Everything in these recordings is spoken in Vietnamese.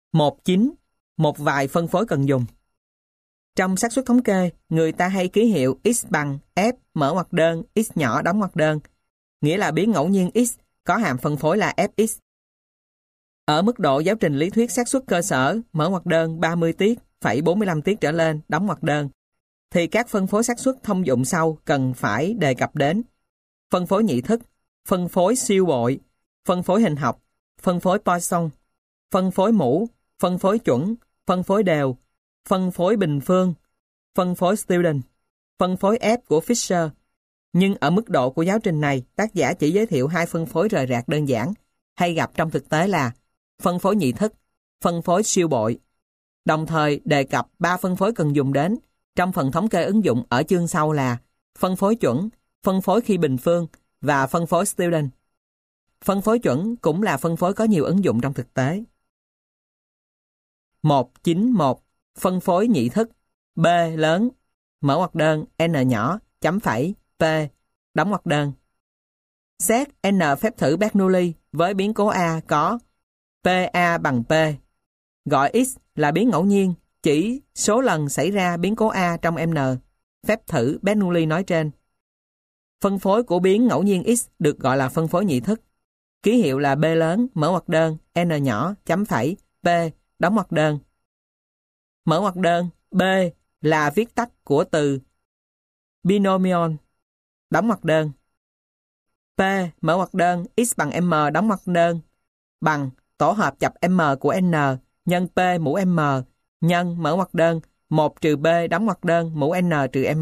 1.9. Một vài phân phối cần dùng. Trong xác suất thống kê, người ta hay ký hiệu x bằng f mở ngoặc đơn, x nhỏ đóng ngoặc đơn, nghĩa là biến ngẫu nhiên x có hàm phân phối là fx. Ở mức độ giáo trình lý thuyết xác suất cơ sở, mở ngoặc đơn 30 tiết, phẩy 45 tiết trở lên, đóng ngoặc đơn, thì các phân phối xác suất thông dụng sau cần phải đề cập đến: phân phối nhị thức, phân phối siêu bội, phân phối hình học, phân phối Poisson, phân phối mũ, phân phối chuẩn, phân phối đều, phân phối bình phương, phân phối Student, phân phối F của Fisher. Nhưng ở mức độ của giáo trình này, tác giả chỉ giới thiệu hai phân phối rời rạc đơn giản, hay gặp trong thực tế là phân phối nhị thức, phân phối siêu bội. Đồng thời đề cập ba phân phối cần dùng đến trong phần thống kê ứng dụng ở chương sau là phân phối chuẩn, phân phối khi bình phương và phân phối Student. Phân phối chuẩn cũng là phân phối có nhiều ứng dụng trong thực tế. 1.9.1. Phân phối nhị thức. B lớn, mở ngoặc đơn, n nhỏ, chấm phẩy, p, đóng ngoặc đơn. Xét n phép thử Bernoulli với biến cố A có PA bằng P. Gọi x là biến ngẫu nhiên, chỉ số lần xảy ra biến cố A trong n, phép thử Bernoulli nói trên. Phân phối của biến ngẫu nhiên x được gọi là phân phối nhị thức. Ký hiệu là B lớn, mở ngoặc đơn, n nhỏ, chấm phẩy, p, đóng ngoặc đơn. Mở ngoặc đơn, B là viết tắt của từ binomial, đóng ngoặc đơn. P, mở ngoặc đơn, x bằng m, đóng ngoặc đơn, bằng tổ hợp chập m của n nhân p mũ m nhân mở ngoặc đơn 1 trừ b đóng ngoặc đơn mũ n trừ m.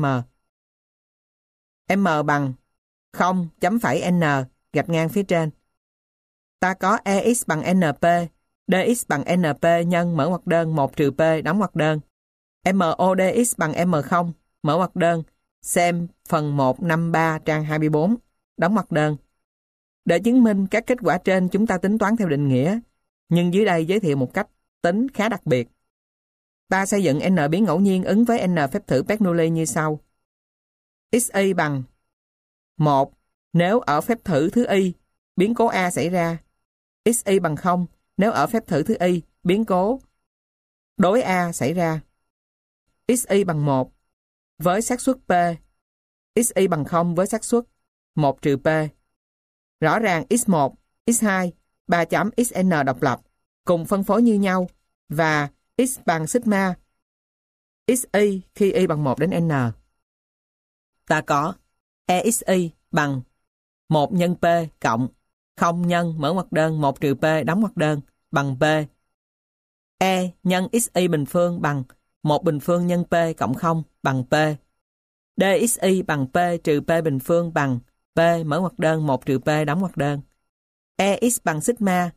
M bằng 0 chấm phẩy n gạch ngang phía trên. Ta có EX bằng NP, DX bằng NP nhân mở ngoặc đơn 1 trừ P đóng ngoặc đơn. MODX bằng M0, mở ngoặc đơn, xem phần 153 trang 24, đóng ngoặc đơn. Để chứng minh các kết quả trên chúng ta tính toán theo định nghĩa, nhưng dưới đây giới thiệu một cách tính khá đặc biệt. Ta xây dựng N biến ngẫu nhiên ứng với N phép thử Bernoulli như sau. XY bằng 1 nếu ở phép thử thứ Y, biến cố A xảy ra. XY bằng 0 nếu ở phép thử thứ Y, biến cố đối A xảy ra. XY bằng 1 với xác suất P. XY bằng 0 với xác suất 1 trừ P. Rõ ràng X1, X2, 3 chấm XN độc lập cùng phân phối như nhau và X bằng sigma XY khi Y bằng 1 đến N. Ta có EXY bằng 1 nhân P cộng 0 nhân mở ngoặc đơn 1 trừ P đóng ngoặc đơn bằng P. E nhân XY bình phương bằng 1 bình phương nhân P cộng 0 bằng P. DXY bằng P trừ P bình phương bằng P mở ngoặc đơn 1 trừ P đóng ngoặc đơn. EX bằng sigma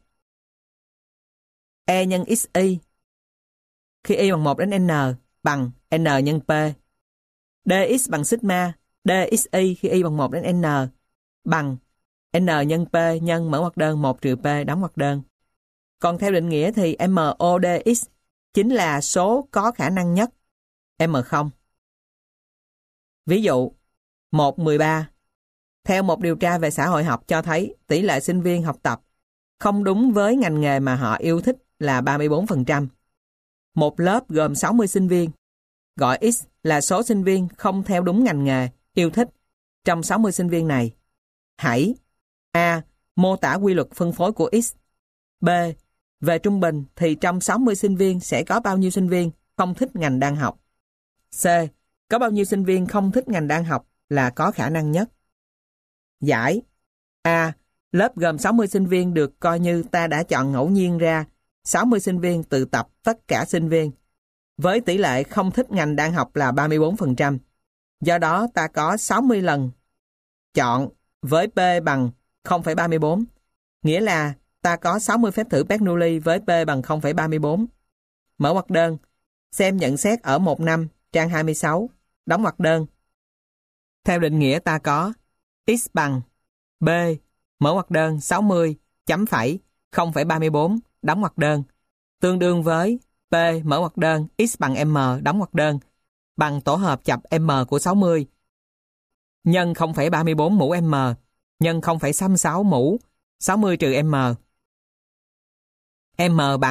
E nhân XY khi Y bằng 1 đến N bằng N nhân P. DX bằng sigma DXY khi Y bằng 1 đến N bằng N nhân P nhân mở ngoặc đơn 1 trừ P đóng ngoặc đơn. Còn theo định nghĩa thì MODX chính là số có khả năng nhất M0. Ví dụ 1.13. Theo một điều tra về xã hội học cho thấy tỷ lệ sinh viên học tập không đúng với ngành nghề mà họ yêu thích là 34%. Một lớp gồm 60 sinh viên, gọi X là số sinh viên không theo đúng ngành nghề yêu thích trong 60 sinh viên này. Hãy A. Mô tả quy luật phân phối của X. B. Về trung bình thì trong 60 sinh viên sẽ có bao nhiêu sinh viên không thích ngành đang học. C. Có bao nhiêu sinh viên không thích ngành đang học là có khả năng nhất. Giải A. Lớp gồm 60 sinh viên được coi như ta đã chọn ngẫu nhiên ra 60 sinh viên tự tập tất cả sinh viên, với tỷ lệ không thích ngành đang học là 34%. Do đó ta có 60 lần chọn với P bằng 0,34, nghĩa là ta có 60 phép thử Bernoulli với P bằng 0,34. Mở ngoặc đơn, xem nhận xét ở 1 năm, trang 26, đóng ngoặc đơn. Theo định nghĩa ta có X bằng B, mở ngoặc đơn 60, chấm phẩy, 0,34, đóng ngoặc đơn, tương đương với P, mở ngoặc đơn, X bằng M, đóng ngoặc đơn, bằng tổ hợp chập M của 60, nhân 0,34 mũ M, nhân 0,66 mũ 60 trừ M. M bằng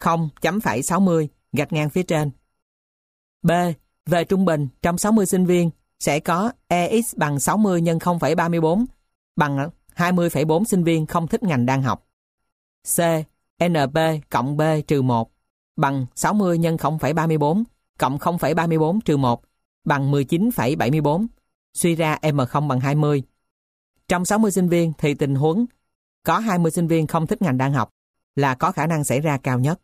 0.60 gạch ngang phía trên. B. Về trung bình, trong 60 sinh viên sẽ có EX bằng 60 nhân 0,34 bằng 20,4 sinh viên không thích ngành đang học. C. NP cộng B trừ 1 bằng 60 nhân 0,34 cộng 0,34 trừ 1 bằng 19,74. Suy ra M0 bằng 20. Trong 60 sinh viên thì tình huống có 20 sinh viên không thích ngành đang học là có khả năng xảy ra cao nhất.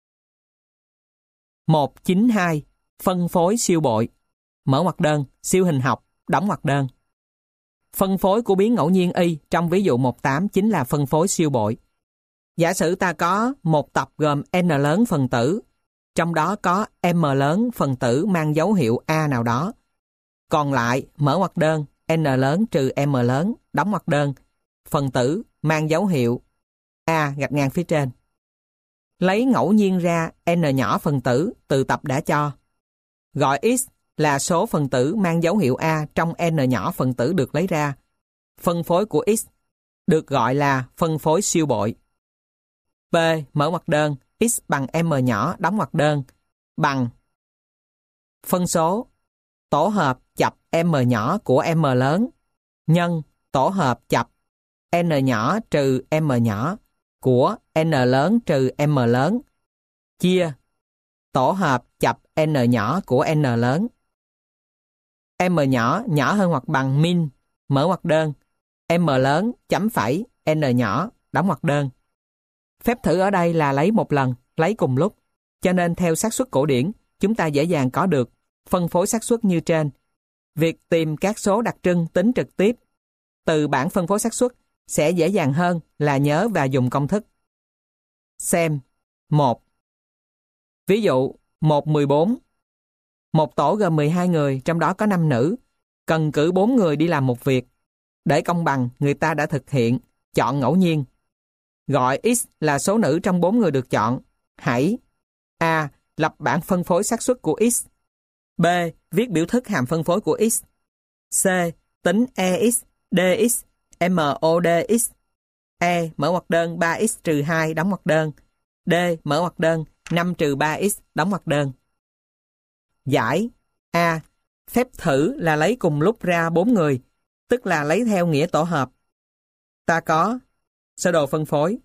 192. Phân phối siêu bội. Mở ngoặc đơn, siêu hình học, đóng ngoặc đơn. Phân phối của biến ngẫu nhiên Y trong ví dụ 18 chính là phân phối siêu bội. Giả sử ta có một tập gồm N lớn phần tử, trong đó có M lớn phần tử mang dấu hiệu A nào đó. Còn lại, mở ngoặc đơn, N lớn trừ M lớn, đóng ngoặc đơn, phần tử mang dấu hiệu A gạch ngang phía trên. Lấy ngẫu nhiên ra N nhỏ phần tử từ tập đã cho. Gọi X là số phần tử mang dấu hiệu A trong N nhỏ phần tử được lấy ra. Phân phối của X được gọi là phân phối siêu bội. P mở ngoặc đơn, X bằng M nhỏ đóng ngoặc đơn bằng phân số tổ hợp chập M nhỏ của M lớn nhân tổ hợp chập N nhỏ trừ M nhỏ của N lớn trừ M lớn chia tổ hợp chập N nhỏ của N lớn. M nhỏ nhỏ hơn hoặc bằng min, mở ngoặc đơn, M lớn chấm phẩy N nhỏ đóng ngoặc đơn. Phép thử ở đây là lấy một lần, lấy cùng lúc, cho nên theo xác suất cổ điển, chúng ta dễ dàng có được phân phối xác suất như trên. Việc tìm các số đặc trưng tính trực tiếp từ bảng phân phối xác suất sẽ dễ dàng hơn là nhớ và dùng công thức. Xem 1. Ví dụ 1-14. Một tổ gồm 12 người, trong đó có 5 nữ, cần cử 4 người đi làm một việc. Để công bằng, người ta đã thực hiện chọn ngẫu nhiên. Gọi X là số nữ trong 4 người được chọn. Hãy A. Lập bảng phân phối xác suất của X. B. Viết biểu thức hàm phân phối của X. C. Tính EX, DX, MODX. E. Mở ngoặc đơn 3X trừ 2 đóng ngoặc đơn. D. Mở ngoặc đơn 5 trừ 3X đóng ngoặc đơn. Giải. A. Phép thử là lấy cùng lúc ra 4 người, tức là lấy theo nghĩa tổ hợp. Ta có sơ đồ phân phối.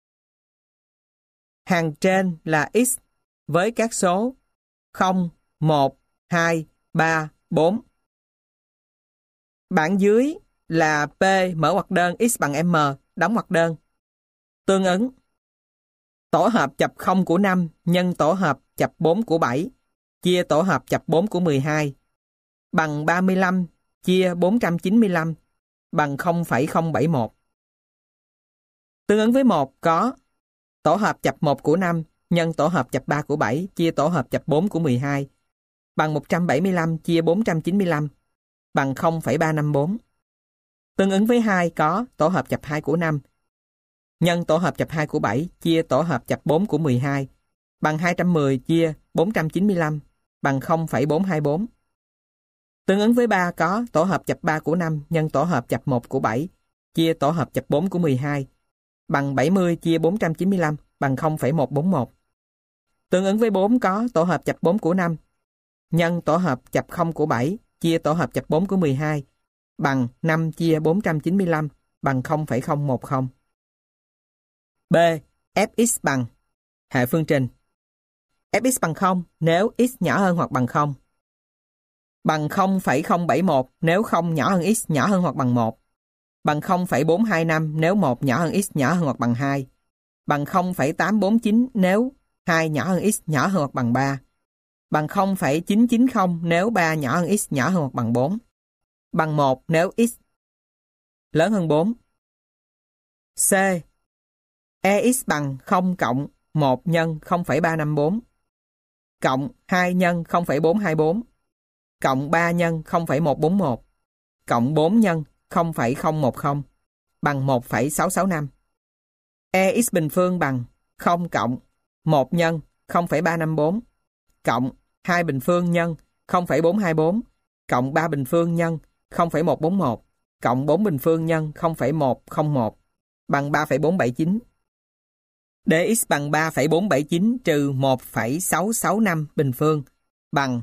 Hàng trên là X với các số 0, 1, 2, 3, 4. Bảng dưới là P mở ngoặc đơn X bằng M đóng ngoặc đơn. Tương ứng tổ hợp chập 0 của 5 nhân tổ hợp chập 4 của 7 chia tổ hợp chập 4 của 12 bằng 35 chia 495 bằng 0,071. Tương ứng với 1 có tổ hợp chập 1 của 5 nhân tổ hợp chập 3 của 7 chia tổ hợp chập 4 của 12 bằng 175 chia 495 bằng 0,354. Tương ứng với 2 có tổ hợp chập 2 của 5 nhân tổ hợp chập 2 của 7 chia tổ hợp chập 4 của 12 bằng 210 chia 495 bằng 0,424. Tương ứng với 3 có tổ hợp chập 3 của 5 nhân tổ hợp chập 1 của 7 chia tổ hợp chập 4 của 12 bằng 70 chia 495 bằng 0,141. Tương ứng với 4 có tổ hợp chập 4 của 5 nhân tổ hợp chập 0 của 7 chia tổ hợp chập 4 của 12 bằng 5 chia 495 bằng 0,010. B. Fx bằng hệ phương trình. Fx bằng 0 nếu x nhỏ hơn hoặc bằng 0. Bằng 0,071 nếu 0 nhỏ hơn x nhỏ hơn hoặc bằng 1. Bằng 0,425 nếu 1 nhỏ hơn x nhỏ hơn hoặc bằng 2. Bằng 0,849 nếu 2 nhỏ hơn x nhỏ hơn hoặc bằng 3. Bằng 0,990 nếu 3 nhỏ hơn x nhỏ hơn hoặc bằng 4. Bằng 1 nếu x lớn hơn 4. C. EX bằng 0 cộng 1 nhân 0,354 cộng 2 nhân 0,424 cộng 3 nhân 0,141 cộng 4 nhân 0,010 bằng 1,665. EX bình phương bằng 0 cộng 1 nhân 0,354 cộng 2 bình phương nhân 0,424 cộng 3 bình phương nhân 0,141 cộng 4 bình phương nhân 0,101 bằng 3,479. dx bằng 3,479 trừ 1,665 bình phương bằng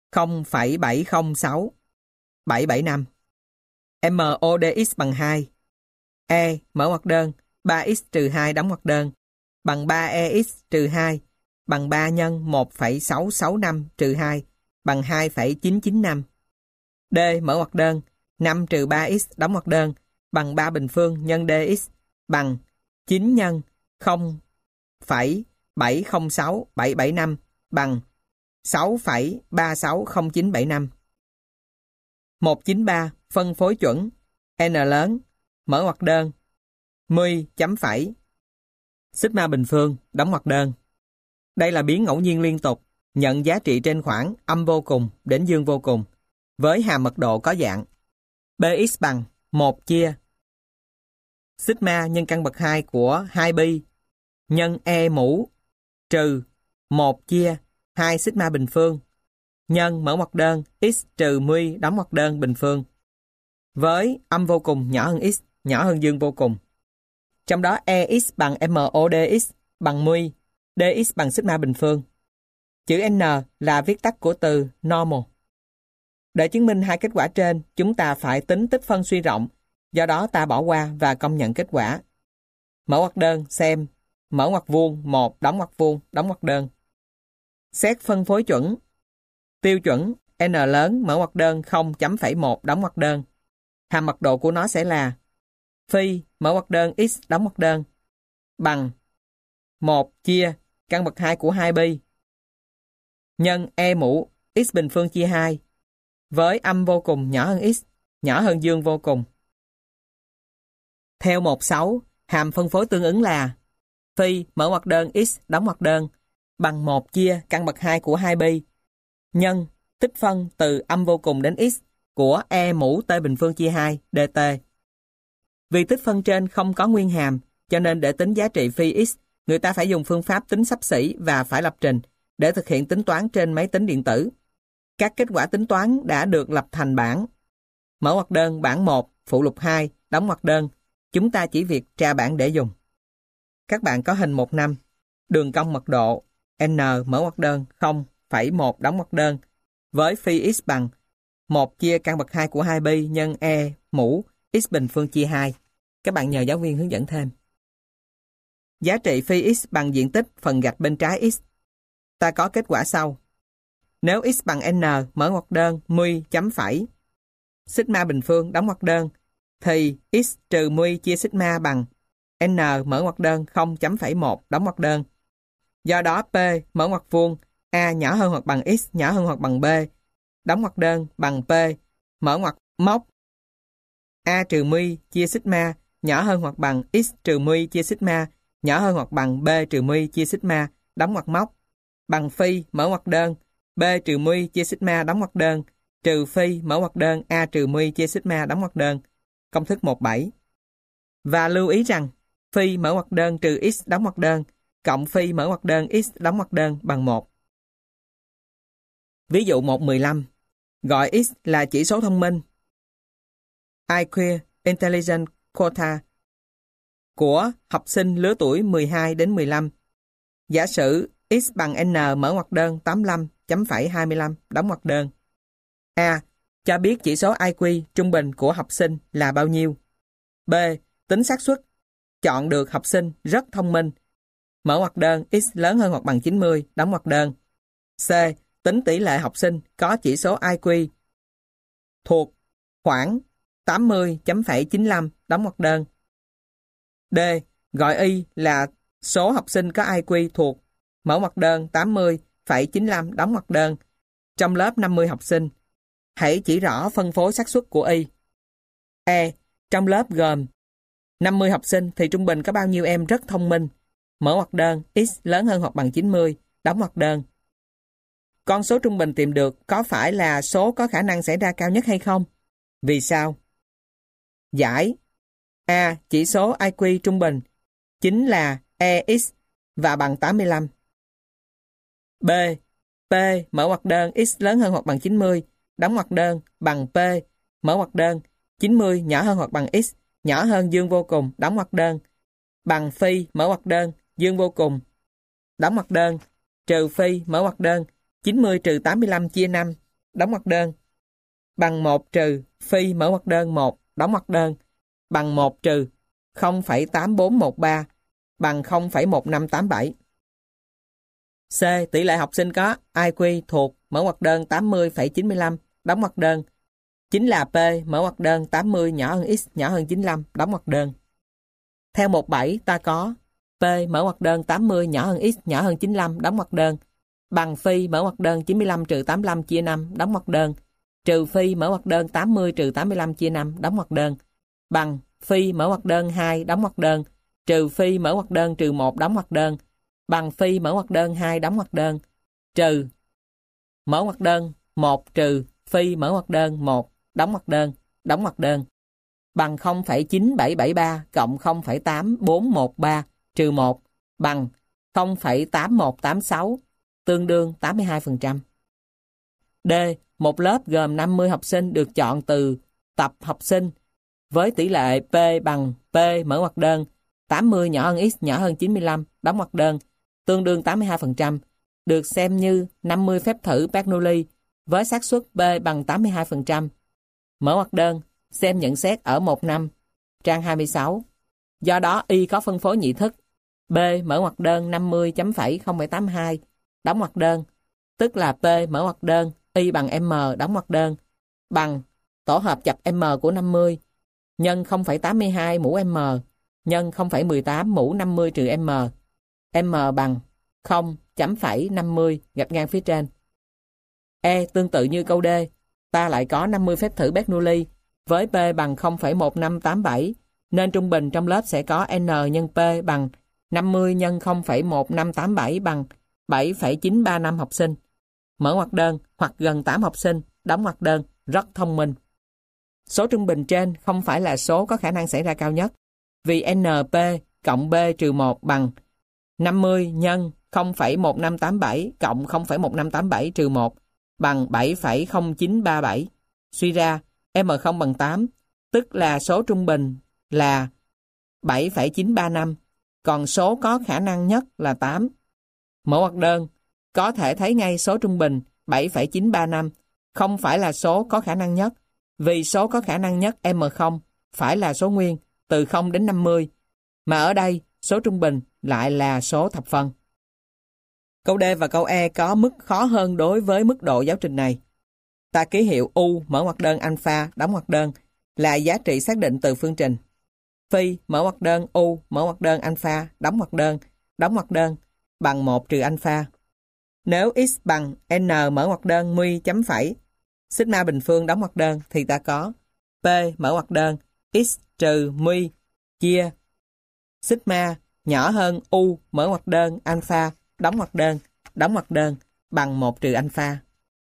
0,706,775. MODX bằng 2. E mở ngoặc đơn 3x trừ 2 đóng ngoặc đơn bằng 3EX trừ 2 bằng 3 nhân 1,665 trừ 2 bằng 2,995. D mở ngoặc đơn 5 trừ 3x đóng ngoặc đơn bằng 3 bình phương nhân dx bằng 9 nhân 0,706775 bằng 6,360975. 193 phân phối chuẩn n lớn mở ngoặc đơn 10 chấm phẩy sigma bình phương đóng ngoặc đơn. Đây là biến ngẫu nhiên liên tục nhận giá trị trên khoảng âm vô cùng đến dương vô cùng với hàm mật độ có dạng bx bằng 1 chia sigma nhân căn bậc 2 của 2 pi nhân e mũ trừ 1 chia 2 sigma bình phương nhân mở ngoặc đơn x trừ 10 đóng ngoặc đơn bình phương với âm vô cùng nhỏ hơn x nhỏ hơn dương vô cùng. Trong đó EX bằng MODX bằng 10, DX bằng sigma bình phương. Chữ N là viết tắt của từ normal. Để chứng minh hai kết quả trên, chúng ta phải tính tích phân suy rộng, do đó ta bỏ qua và công nhận kết quả. Mở ngoặc đơn xem, mở ngoặc vuông 1 đóng ngoặc vuông đóng ngoặc đơn. Xét phân phối chuẩn. Tiêu chuẩn N lớn mở ngoặc đơn 0.1 đóng ngoặc đơn. Hàm mật độ của nó sẽ là phi mở ngoặc đơn x đóng ngoặc đơn bằng 1 chia căn bậc 2 của 2 pi nhân e mũ x bình phương chia 2 với âm vô cùng nhỏ hơn x nhỏ hơn dương vô cùng. Theo 1.6, hàm phân phối tương ứng là phi mở ngoặc đơn x đóng ngoặc đơn bằng 1 chia căn bậc 2 của 2 pi nhân tích phân từ âm vô cùng đến x của e mũ t bình phương chia 2 dt. Vì tích phân trên không có nguyên hàm, cho nên để tính giá trị phi x, người ta phải dùng phương pháp tính xấp xỉ và phải lập trình để thực hiện tính toán trên máy tính điện tử. Các kết quả tính toán đã được lập thành bảng. Mở ngoặc đơn bảng 1, phụ lục 2, đóng ngoặc đơn. Chúng ta chỉ việc tra bảng để dùng. Các bạn có hình 1.5, đường cong mật độ n mở ngoặc đơn 0,1 đóng ngoặc đơn với phi x bằng 1 chia căn bậc 2 của 2 pi nhân e mũ x bình phương chia 2. Các bạn nhờ giáo viên hướng dẫn thêm. Giá trị phi x bằng diện tích phần gạch bên trái x. Ta có kết quả sau. Nếu x bằng n mở ngoặc đơn 10 chấm phẩy sigma bình phương đóng ngoặc đơn thì x trừ 10 chia sigma bằng n mở ngoặc đơn 0.1 đóng ngoặc đơn. Do đó p mở ngoặc vuông a nhỏ hơn hoặc bằng x nhỏ hơn hoặc bằng b đóng ngoặc đơn bằng p mở ngoặc móc a trừ 10 chia sigma nhỏ hơn hoặc bằng x trừ 10 chia sigma nhỏ hơn hoặc bằng b trừ 10 chia sigma đóng ngoặc móc bằng phi mở ngoặc đơn b trừ 10 chia sigma đóng ngoặc đơn trừ phi mở ngoặc đơn a trừ 10 chia sigma đóng ngoặc đơn. Công thức 17. Và lưu ý rằng phi mở ngoặc đơn trừ x đóng ngoặc đơn cộng phi mở ngoặc đơn x đóng ngoặc đơn bằng 1. Ví dụ 1.15. Gọi x là chỉ số thông minh IQ Intelligence Quota của học sinh lứa tuổi 12 đến 15. Giả sử x bằng n mở ngoặc đơn 85.25 đóng ngoặc đơn. A. Cho biết chỉ số IQ trung bình của học sinh là bao nhiêu. B. Tính xác suất chọn được học sinh rất thông minh. Mở ngoặc đơn x lớn hơn hoặc bằng 90 đóng ngoặc đơn. C. Tính tỷ lệ học sinh có chỉ số IQ thuộc khoảng 80.95 đóng ngoặc đơn. D. Gọi y là số học sinh có IQ thuộc mở ngoặc đơn 80,95 đóng ngoặc đơn trong lớp 50 học sinh. Hãy chỉ rõ phân phối xác suất của y. E. Trong lớp gồm 50 học sinh thì trung bình có bao nhiêu em rất thông minh. Mở ngoặc đơn x lớn hơn hoặc bằng 90 đóng ngoặc đơn. Con số trung bình tìm được có phải là số có khả năng xảy ra cao nhất hay không? Vì sao? Giải. A. Chỉ số IQ trung bình chính là EX và bằng 85. B. P mở ngoặc đơn x lớn hơn hoặc bằng 90 đóng ngoặc đơn bằng P mở ngoặc đơn 90 nhỏ hơn hoặc bằng x nhỏ hơn dương vô cùng đóng ngoặc đơn bằng phi mở ngoặc đơn dương vô cùng. Đóng ngoặc đơn, trừ phi mở ngoặc đơn, 90 trừ 85 chia 5, đóng ngoặc đơn, bằng 1 trừ phi mở ngoặc đơn 1, đóng ngoặc đơn, bằng 1 trừ 0,8413, bằng 0,1587. C. Tỷ lệ học sinh có IQ thuộc mở ngoặc đơn 80,95, đóng ngoặc đơn, chính là P mở ngoặc đơn 80 nhỏ hơn X nhỏ hơn 95, đóng ngoặc đơn. Theo mục 7 ta có P mở ngoặc đơn 80 nhỏ hơn X nhỏ hơn 95, đóng ngoặc đơn, bằng phi mở ngoặc đơn 95 trừ 85 chia 5, đóng ngoặc đơn, trừ phi mở ngoặc đơn 80 trừ 85 chia 5, đóng ngoặc đơn, bằng phi mở ngoặc đơn 2, đóng ngoặc đơn, trừ phi mở ngoặc đơn trừ 1, đóng ngoặc đơn, bằng phi mở ngoặc đơn 2, đóng ngoặc đơn, trừ mở ngoặc đơn 1 trừ phi mở ngoặc đơn 1, đóng ngoặc đơn, bằng 0,9773 cộng 0,8413 trừ 1, bằng 0,8186, tương đương 82%. D. Một lớp gồm 50 học sinh được chọn từ tập học sinh với tỷ lệ P bằng P mở ngoặc đơn 80 nhỏ hơn X nhỏ hơn 95, đóng ngoặc đơn, tương đương 82%, được xem như 50 phép thử Bernoulli với xác suất B bằng 82%. Mở ngoặc đơn, xem nhận xét ở 1.5, trang 26. Do đó Y có phân phối nhị thức B mở ngoặc đơn 50.0,82, đóng ngoặc đơn, tức là P mở ngoặc đơn Y bằng M đóng ngoặc đơn, bằng tổ hợp chập M của 50 nhân 0,82 mũ M nhân 0,18 mũ 50 trừ M. M bằng 0.50 gạch ngang phía trên. E. Tương tự như câu D, ta lại có 50 phép thử Bernoulli với P bằng 0,1587, nên trung bình trong lớp sẽ có N nhân P bằng 50 nhân 0,1587 bằng 7,935 học sinh. Mở ngoặc đơn hoặc gần 8 học sinh, đóng ngoặc đơn, rất thông minh. Số trung bình trên không phải là số có khả năng xảy ra cao nhất, vì NP cộng B trừ 1 bằng 50 nhân 0,1587 cộng 0,1587 trừ 1 bằng 7,0937. Suy ra, M0 bằng 8, tức là số trung bình là 7,935, còn số có khả năng nhất là 8. Mở ngoặc đơn, có thể thấy ngay số trung bình 7,935 không phải là số có khả năng nhất, vì số có khả năng nhất M0 phải là số nguyên từ 0 đến 50, mà ở đây số trung bình lại là số thập phân. Câu D và câu E có mức khó hơn đối với mức độ giáo trình này. Ta ký hiệu U mở ngoặc đơn alpha đóng ngoặc đơn là giá trị xác định từ phương trình. Phi mở ngoặc đơn U mở ngoặc đơn alpha đóng ngoặc đơn bằng 1 trừ alpha. Nếu x bằng n mở ngoặc đơn mu chấm phẩy sigma bình phương đóng ngoặc đơn thì ta có P mở ngoặc đơn x trừ mu chia sigma nhỏ hơn U mở ngoặc đơn alpha đóng ngoặc đơn bằng 1 trừ alpha.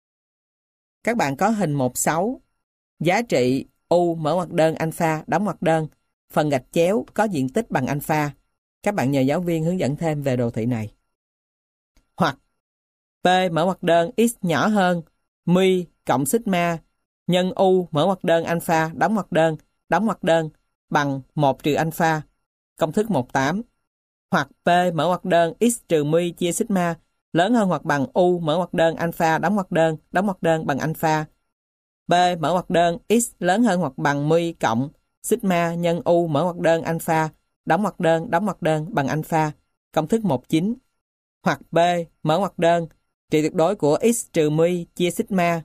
Các bạn có hình 1.6, giá trị U mở ngoặc đơn alpha đóng ngoặc đơn, phần gạch chéo có diện tích bằng alpha. Các bạn nhờ giáo viên hướng dẫn thêm về đồ thị này. Hoặc P mở ngoặc đơn x nhỏ hơn mu cộng sigma nhân U mở ngoặc đơn alpha đóng ngoặc đơn bằng 1 trừ alpha, công thức 1.8. Hoặc P mở ngoặc đơn x trừ mu chia sigma lớn hơn hoặc bằng U mở ngoặc đơn alpha đóng ngoặc đơn bằng alpha. B mở ngoặc đơn x lớn hơn hoặc bằng mu cộng sigma nhân U mở ngoặc đơn alpha đóng ngoặc đơn bằng alpha, công thức 1.9. Hoặc B mở ngoặc đơn trị tuyệt đối của x trừ mu chia sigma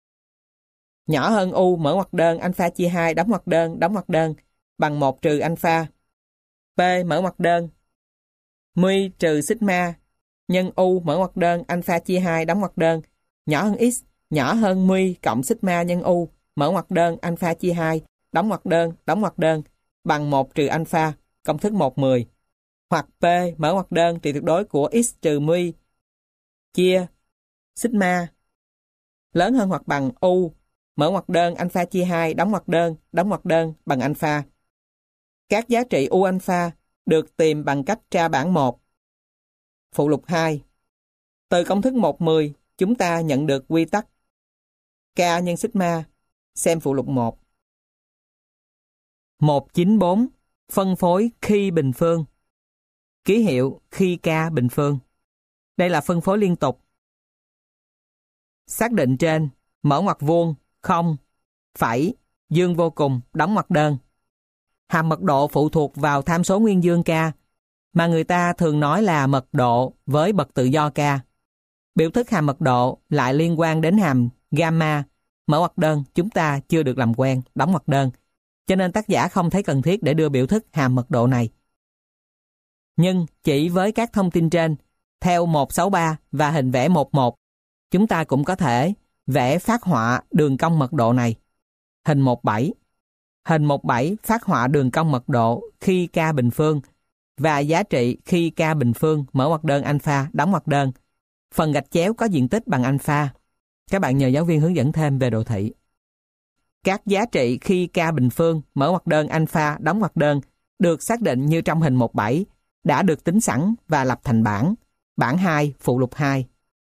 nhỏ hơn U mở ngoặc đơn alpha chia 2 đóng ngoặc đơn bằng 1 trừ alpha. P mở ngoặc đơn mu trừ sigma nhân U mở ngoặc đơn alpha chia 2 đóng ngoặc đơn nhỏ hơn x nhỏ hơn mu cộng sigma nhân U mở ngoặc đơn alpha chia 2 đóng ngoặc đơn bằng 1 trừ alpha, công thức 1.10. Hoặc P mở ngoặc đơn trị tuyệt đối của x trừ mu chia sigma lớn hơn hoặc bằng U mở ngoặc đơn alpha chia 2 đóng ngoặc đơn bằng alpha. Các giá trị U alpha được tìm bằng cách tra bảng 1. Phụ lục 2. Từ công thức 1.10, chúng ta nhận được quy tắc K nhân sigma, xem phụ lục 1. 1.9.4. Phân phối khi bình phương. ký hiệu khi k bình phương. Đây là phân phối liên tục. Xác định trên, mở ngoặc vuông, không, phẩy, dương vô cùng, đóng ngoặc đơn. Hàm mật độ phụ thuộc vào tham số nguyên dương k, mà người ta thường nói là mật độ với bậc tự do k. Biểu thức hàm mật độ lại liên quan đến hàm gamma, mở ngoặc đơn chúng ta chưa được làm quen, đóng ngoặc đơn, cho nên tác giả không thấy cần thiết để đưa biểu thức hàm mật độ này. Nhưng chỉ với các thông tin trên, theo 163 và hình vẽ 11, chúng ta cũng có thể vẽ phác họa đường cong mật độ này. Hình 17. Hình 17 phác họa đường cong mật độ khi k bình phương và giá trị khi k bình phương, mở ngoặc đơn alpha, đóng ngoặc đơn. Phần gạch chéo có diện tích bằng alpha. Các bạn nhờ giáo viên hướng dẫn thêm về đồ thị. Các giá trị khi k bình phương, mở ngoặc đơn alpha, đóng ngoặc đơn được xác định như trong hình 17 đã được tính sẵn và lập thành bảng. Bảng 2, phụ lục 2.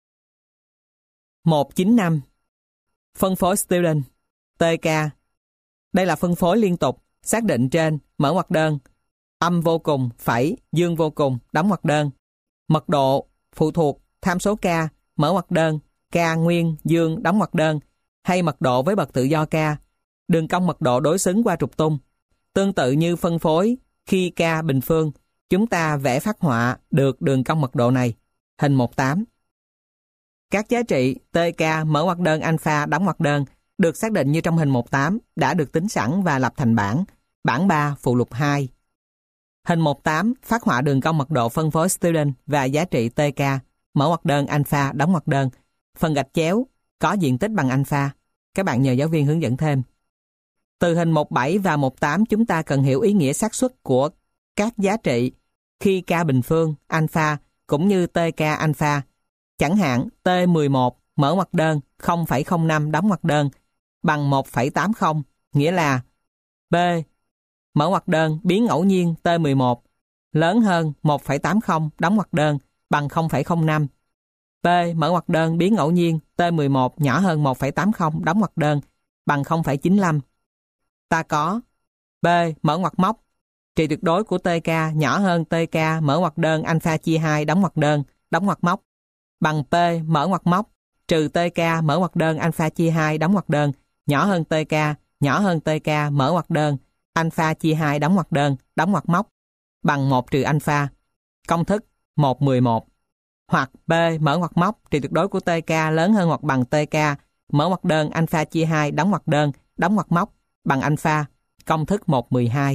195. Phân phối Student, TK. Đây là phân phối liên tục, xác định trên, mở ngoặc đơn, âm vô cùng, phẩy, dương vô cùng, đóng ngoặc đơn. Mật độ phụ thuộc tham số k, mở ngoặc đơn, k nguyên, dương, đóng ngoặc đơn, hay mật độ với bậc tự do k. Đường cong mật độ đối xứng qua trục tung. Tương tự như phân phối khi k bình phương, chúng ta vẽ phác họa được đường cong mật độ này. Hình 18. Các giá trị TK, mở ngoặc đơn alpha, đóng ngoặc đơn được xác định như trong hình 18 đã được tính sẵn và lập thành bảng. Bảng 3, phụ lục 2. Hình 18 phác họa đường cong mật độ phân phối Student và giá trị TK, mở ngoặc đơn alpha, đóng ngoặc đơn. Phần gạch chéo có diện tích bằng alpha. Các bạn nhờ giáo viên hướng dẫn thêm. Từ hình 17 và 18 chúng ta cần hiểu ý nghĩa xác suất của các giá trị khi k bình phương, alpha cũng như TK alpha. Chẳng hạn T11 mở ngoặc đơn 0,05 đóng ngoặc đơn bằng 1,80, nghĩa là P mở ngoặc đơn biến ngẫu nhiên T11 lớn hơn 1,80 đóng ngoặc đơn bằng 0,05. P mở ngoặc đơn biến ngẫu nhiên T11 nhỏ hơn 1,80 đóng ngoặc đơn bằng 0,95. Ta có P mở ngoặc móc trị tuyệt đối của TK nhỏ hơn TK mở ngoặc đơn alpha chia 2 đóng ngoặc móc bằng P mở ngoặc móc trừ TK mở ngoặc đơn alpha chia 2 đóng ngoặc đơn nhỏ hơn TK mở ngoặc đơn alpha chia 2 đóng ngoặc móc bằng 1 trừ alpha. Công thức 111. Hoặc P mở ngoặc móc trị tuyệt đối của TK lớn hơn hoặc bằng TK mở ngoặc đơn alpha chia 2 đóng ngoặc móc bằng alpha. Công thức 112.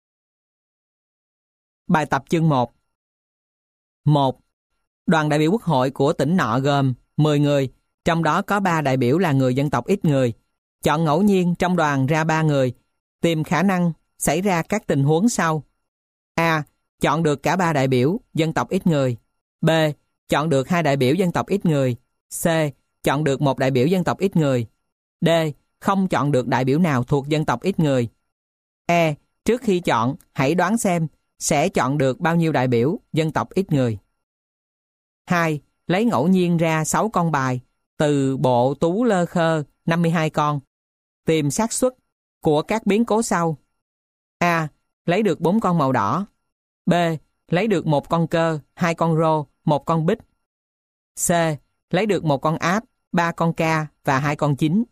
Bài tập chương 1. 1. Đoàn đại biểu quốc hội của tỉnh nọ gồm 10 người, trong đó có 3 đại biểu là người dân tộc ít người. Chọn ngẫu nhiên trong đoàn ra 3 người, tìm khả năng xảy ra các tình huống sau. A. Chọn được cả 3 đại biểu dân tộc ít người. B. Chọn được 2 đại biểu dân tộc ít người. C. Chọn được 1 đại biểu dân tộc ít người. D. Không chọn được đại biểu nào thuộc dân tộc ít người. E. Trước khi chọn, hãy đoán xem sẽ chọn được bao nhiêu đại biểu dân tộc ít người. 2. Lấy ngẫu nhiên ra 6 con bài từ bộ tú lơ khơ 52 con. Tìm xác suất của các biến cố sau. A. Lấy được 4 con màu đỏ. B. Lấy được 1 con cơ, 2 con rô, 1 con bích. C. Lấy được 1 con áp, 3 con ca và 2 con chín.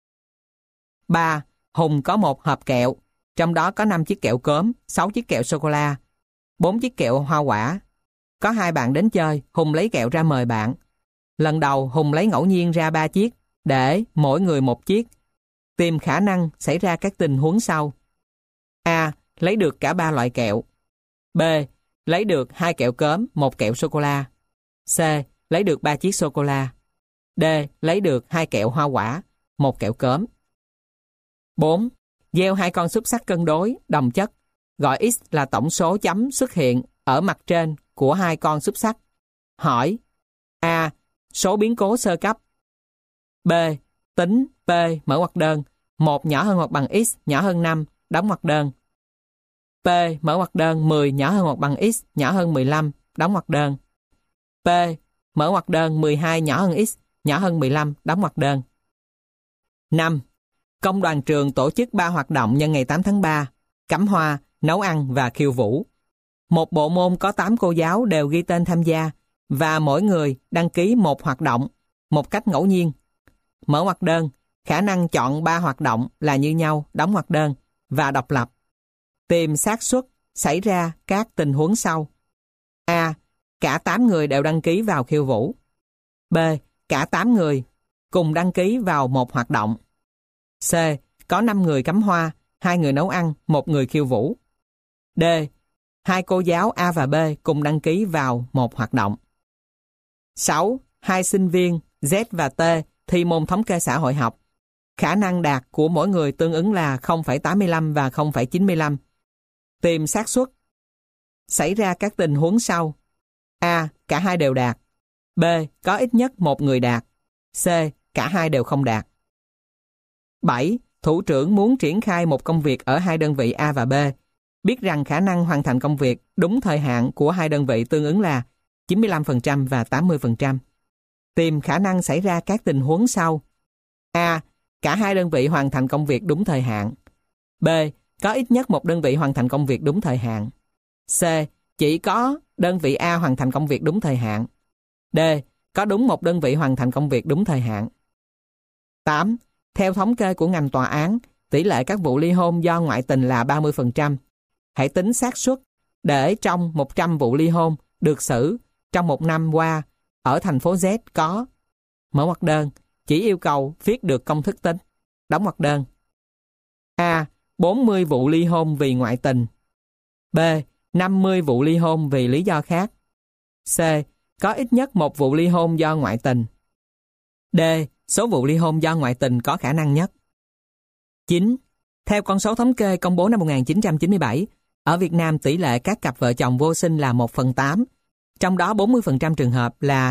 3. Hùng có 1 hộp kẹo, trong đó có 5 chiếc kẹo cốm, 6 chiếc kẹo sô-cô-la, 4 chiếc kẹo hoa quả. Có 2 bạn đến chơi, Hùng lấy kẹo ra mời bạn. Lần đầu Hùng lấy ngẫu nhiên ra 3 chiếc, để mỗi người 1 chiếc. Tìm khả năng xảy ra các tình huống sau. A. Lấy được cả 3 loại kẹo. B. Lấy được 2 kẹo cốm, 1 kẹo sô-cô-la. C. Lấy được 3 chiếc sô-cô-la. D. Lấy được 2 kẹo hoa quả, 1 kẹo cốm. 4. Gieo 2 con xúc xắc cân đối, đồng chất. Gọi X là tổng số chấm xuất hiện ở mặt trên của 2 con xúc xắc. Hỏi A. Số biến cố sơ cấp. B. Tính P mở ngoặc đơn 1 nhỏ hơn hoặc bằng X nhỏ hơn 5 đóng ngoặc đơn. P mở ngoặc đơn 10 nhỏ hơn hoặc bằng X nhỏ hơn 15 đóng ngoặc đơn. P mở ngoặc đơn 12 nhỏ hơn X nhỏ hơn 15 đóng ngoặc đơn. 5. Công đoàn trường tổ chức 3 hoạt động nhân ngày 8 tháng 3: cắm hoa, nấu ăn và khiêu vũ. Một bộ môn có 8 cô giáo đều ghi tên tham gia và mỗi người đăng ký một hoạt động một cách ngẫu nhiên. Mở ngoặc đơn, khả năng chọn 3 hoạt động là như nhau, đóng ngoặc đơn và độc lập. Tìm xác suất xảy ra các tình huống sau. A. Cả 8 người đều đăng ký vào khiêu vũ. B. Cả 8 người cùng đăng ký vào một hoạt động. C. Có 5 người cắm hoa, 2 người nấu ăn, 1 người khiêu vũ. D. 2 cô giáo A và B cùng đăng ký vào một hoạt động. 6. 2 sinh viên Z và T thi môn thống kê xã hội học. Khả năng đạt của mỗi người tương ứng là 0,85 và 0,95. Tìm xác suất xảy ra các tình huống sau. A. Cả hai đều đạt. B. Có ít nhất một người đạt. C. Cả hai đều không đạt. 7. Thủ trưởng muốn triển khai một công việc ở 2 đơn vị A và B. Biết rằng khả năng hoàn thành công việc đúng thời hạn của 2 đơn vị tương ứng là 95% và 80%. Tìm khả năng xảy ra các tình huống sau. A. Cả 2 đơn vị hoàn thành công việc đúng thời hạn. B. Có ít nhất một đơn vị hoàn thành công việc đúng thời hạn. C. Chỉ có đơn vị A hoàn thành công việc đúng thời hạn. D. Có đúng một đơn vị hoàn thành công việc đúng thời hạn. 8. Theo thống kê của ngành tòa án, tỷ lệ các vụ ly hôn do ngoại tình là 30%. Hãy tính xác suất để trong 100 vụ ly hôn được xử trong một năm qua ở thành phố Z có. Mở ngoặc đơn, chỉ yêu cầu viết được công thức tính. Đóng ngoặc đơn. A. 40 vụ ly hôn vì ngoại tình. B. 50 vụ ly hôn vì lý do khác. C. Có ít nhất một vụ ly hôn do ngoại tình. D. Số vụ ly hôn do ngoại tình có khả năng nhất. 9. Theo con số thống kê công bố năm 1997, ở Việt Nam tỷ lệ các cặp vợ chồng vô sinh là 1/8, trong đó 40% trường hợp là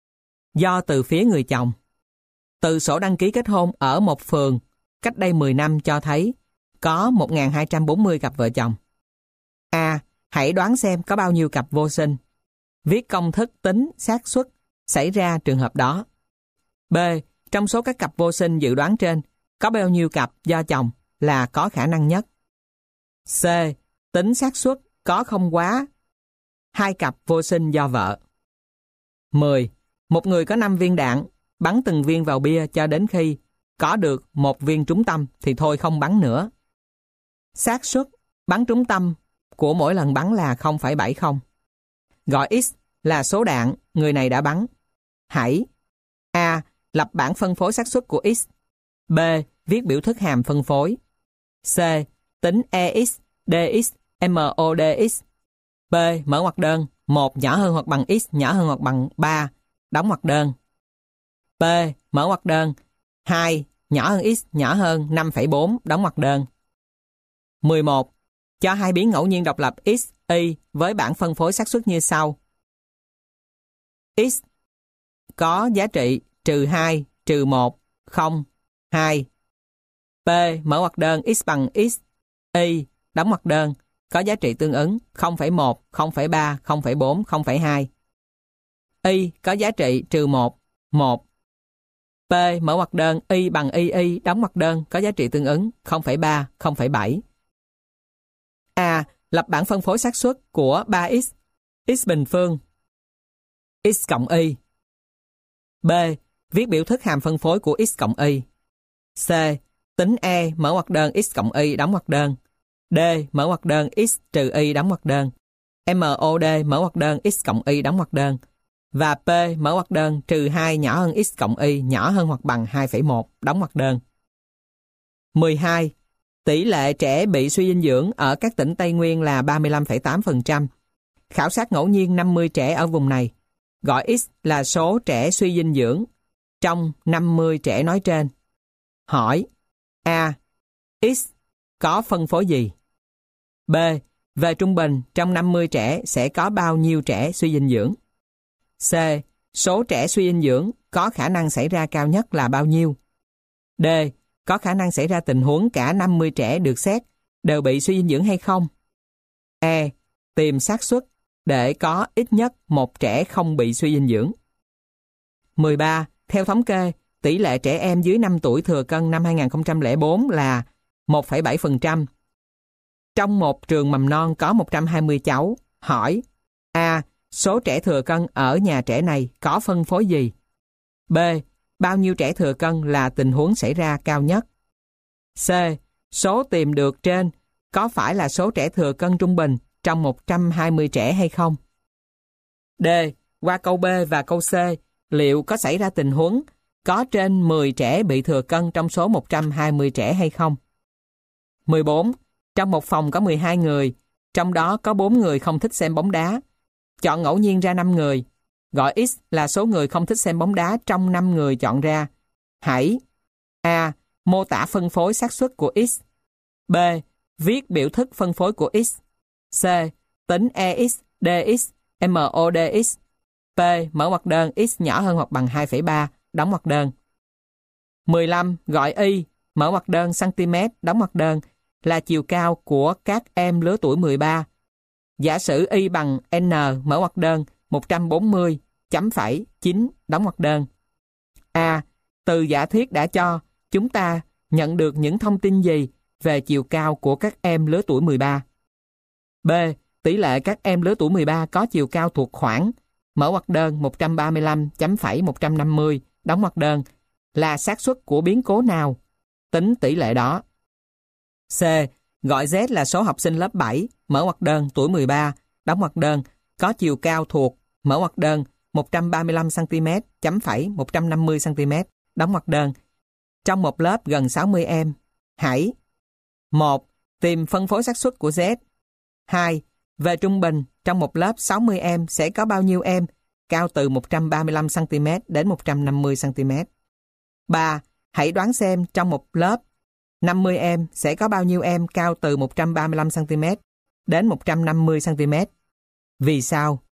do từ phía người chồng. Từ sổ đăng ký kết hôn ở một phường cách đây 10 năm cho thấy có 1.240 cặp vợ chồng. A. Hãy đoán xem có bao nhiêu cặp vô sinh. Viết công thức tính xác suất xảy ra trường hợp đó. B. Trong số các cặp vô sinh dự đoán trên, có bao nhiêu cặp do chồng là có khả năng nhất. C. Tính xác suất có không quá 2 cặp vô sinh do vợ. 10. Một người có 5 viên đạn, bắn từng viên vào bia cho đến khi có được 1 viên trúng tâm thì thôi không bắn nữa. Xác suất bắn trúng tâm của mỗi lần bắn là 0,70. Gọi X là số đạn người này đã bắn. Hãy A. Lập bảng phân phối xác suất của X. B. Viết biểu thức hàm phân phối. C. Tính EX, DX, MODX. B. Mở ngoặc đơn, 1 nhỏ hơn hoặc bằng X nhỏ hơn hoặc bằng 3, đóng ngoặc đơn. B. Mở ngoặc đơn, 2 nhỏ hơn X nhỏ hơn 5,4, đóng ngoặc đơn. 11. Cho 2 biến ngẫu nhiên độc lập X, Y với bảng phân phối xác suất như sau. X có giá trị -2, -1, 0, 2. P. Mở ngoặc đơn X bằng X, Y, đóng ngoặc đơn, có giá trị tương ứng 0,1, 0,3, 0,4, 0,2. Y có giá trị -1, 1. P. Mở ngoặc đơn Y bằng Y, đóng ngoặc đơn, có giá trị tương ứng 0,3, 0,7. A. Lập bảng phân phối xác suất của 3X, X bình phương, X cộng Y. B. Viết biểu thức hàm phân phối của X cộng Y. C. Tính E, mở ngoặc đơn X cộng Y, đóng ngoặc đơn. D. Mở ngoặc đơn X trừ Y, đóng ngoặc đơn. MOD, mở ngoặc đơn X cộng Y, đóng ngoặc đơn. Và P. Mở ngoặc đơn -2 nhỏ hơn X cộng Y, nhỏ hơn hoặc bằng 2,1, đóng ngoặc đơn. 12. Tỷ lệ trẻ bị suy dinh dưỡng ở các tỉnh Tây Nguyên là 35,8%. Khảo sát ngẫu nhiên 50 trẻ ở vùng này. Gọi X là số trẻ suy dinh dưỡng trong 50 trẻ nói trên. Hỏi A. X có phân phối gì? B. Về trung bình, trong 50 trẻ sẽ có bao nhiêu trẻ suy dinh dưỡng? C. Số trẻ suy dinh dưỡng có khả năng xảy ra cao nhất là bao nhiêu? D. Có khả năng xảy ra tình huống cả 50 trẻ được xét đều bị suy dinh dưỡng hay không? E. Tìm xác suất để có ít nhất một trẻ không bị suy dinh dưỡng. 13. Theo thống kê, tỷ lệ trẻ em dưới 5 tuổi thừa cân năm 2004 là 1,7%. Trong một trường mầm non có 120 cháu, hỏi: A. Số trẻ thừa cân ở nhà trẻ này có phân phối gì? B. Bao nhiêu trẻ thừa cân là tình huống xảy ra cao nhất? C. Số tìm được trên có phải là số trẻ thừa cân trung bình trong 120 trẻ hay không? D. Qua câu B và câu C, liệu có xảy ra tình huống có trên 10 trẻ bị thừa cân trong số 120 trẻ hay không? 14. Trong một phòng có 12 người, trong đó có 4 người không thích xem bóng đá. Chọn ngẫu nhiên ra 5 người. Gọi X là số người không thích xem bóng đá trong 5 người chọn ra. Hãy A. Mô tả phân phối xác suất của X. B. Viết biểu thức phân phối của X. C. Tính EX, DX, MODX. P. Mở ngoặc đơn X nhỏ hơn hoặc bằng 2,3, đóng ngoặc đơn. 15. Gọi Y, mở ngoặc đơn cm, đóng ngoặc đơn, là chiều cao của các em lứa tuổi 13. Giả sử Y bằng N, mở ngoặc đơn, 140, chấm phẩy, 9, đóng ngoặc đơn. A. Từ giả thiết đã cho, chúng ta nhận được những thông tin gì về chiều cao của các em lứa tuổi 13? B. Tỷ lệ các em lứa tuổi 13 có chiều cao thuộc khoảng, mở ngoặc đơn 135, chấm phẩy 150, đóng ngoặc đơn, là xác suất của biến cố nào? Tính tỷ lệ đó. C. Gọi Z là số học sinh lớp 7, mở ngoặc đơn tuổi 13, đóng ngoặc đơn, có chiều cao thuộc, mở ngoặc đơn 135 cm, chấm phẩy 150 cm, đóng ngoặc đơn, trong một lớp gần 60 em. Hãy 1. Tìm phân phối xác suất của Z. 2. Về trung bình, trong một lớp 60 em sẽ có bao nhiêu em cao từ 135 cm đến 150 cm? 3. Hãy đoán xem trong một lớp 50 em sẽ có bao nhiêu em cao từ 135 cm đến 150 cm. Vì sao?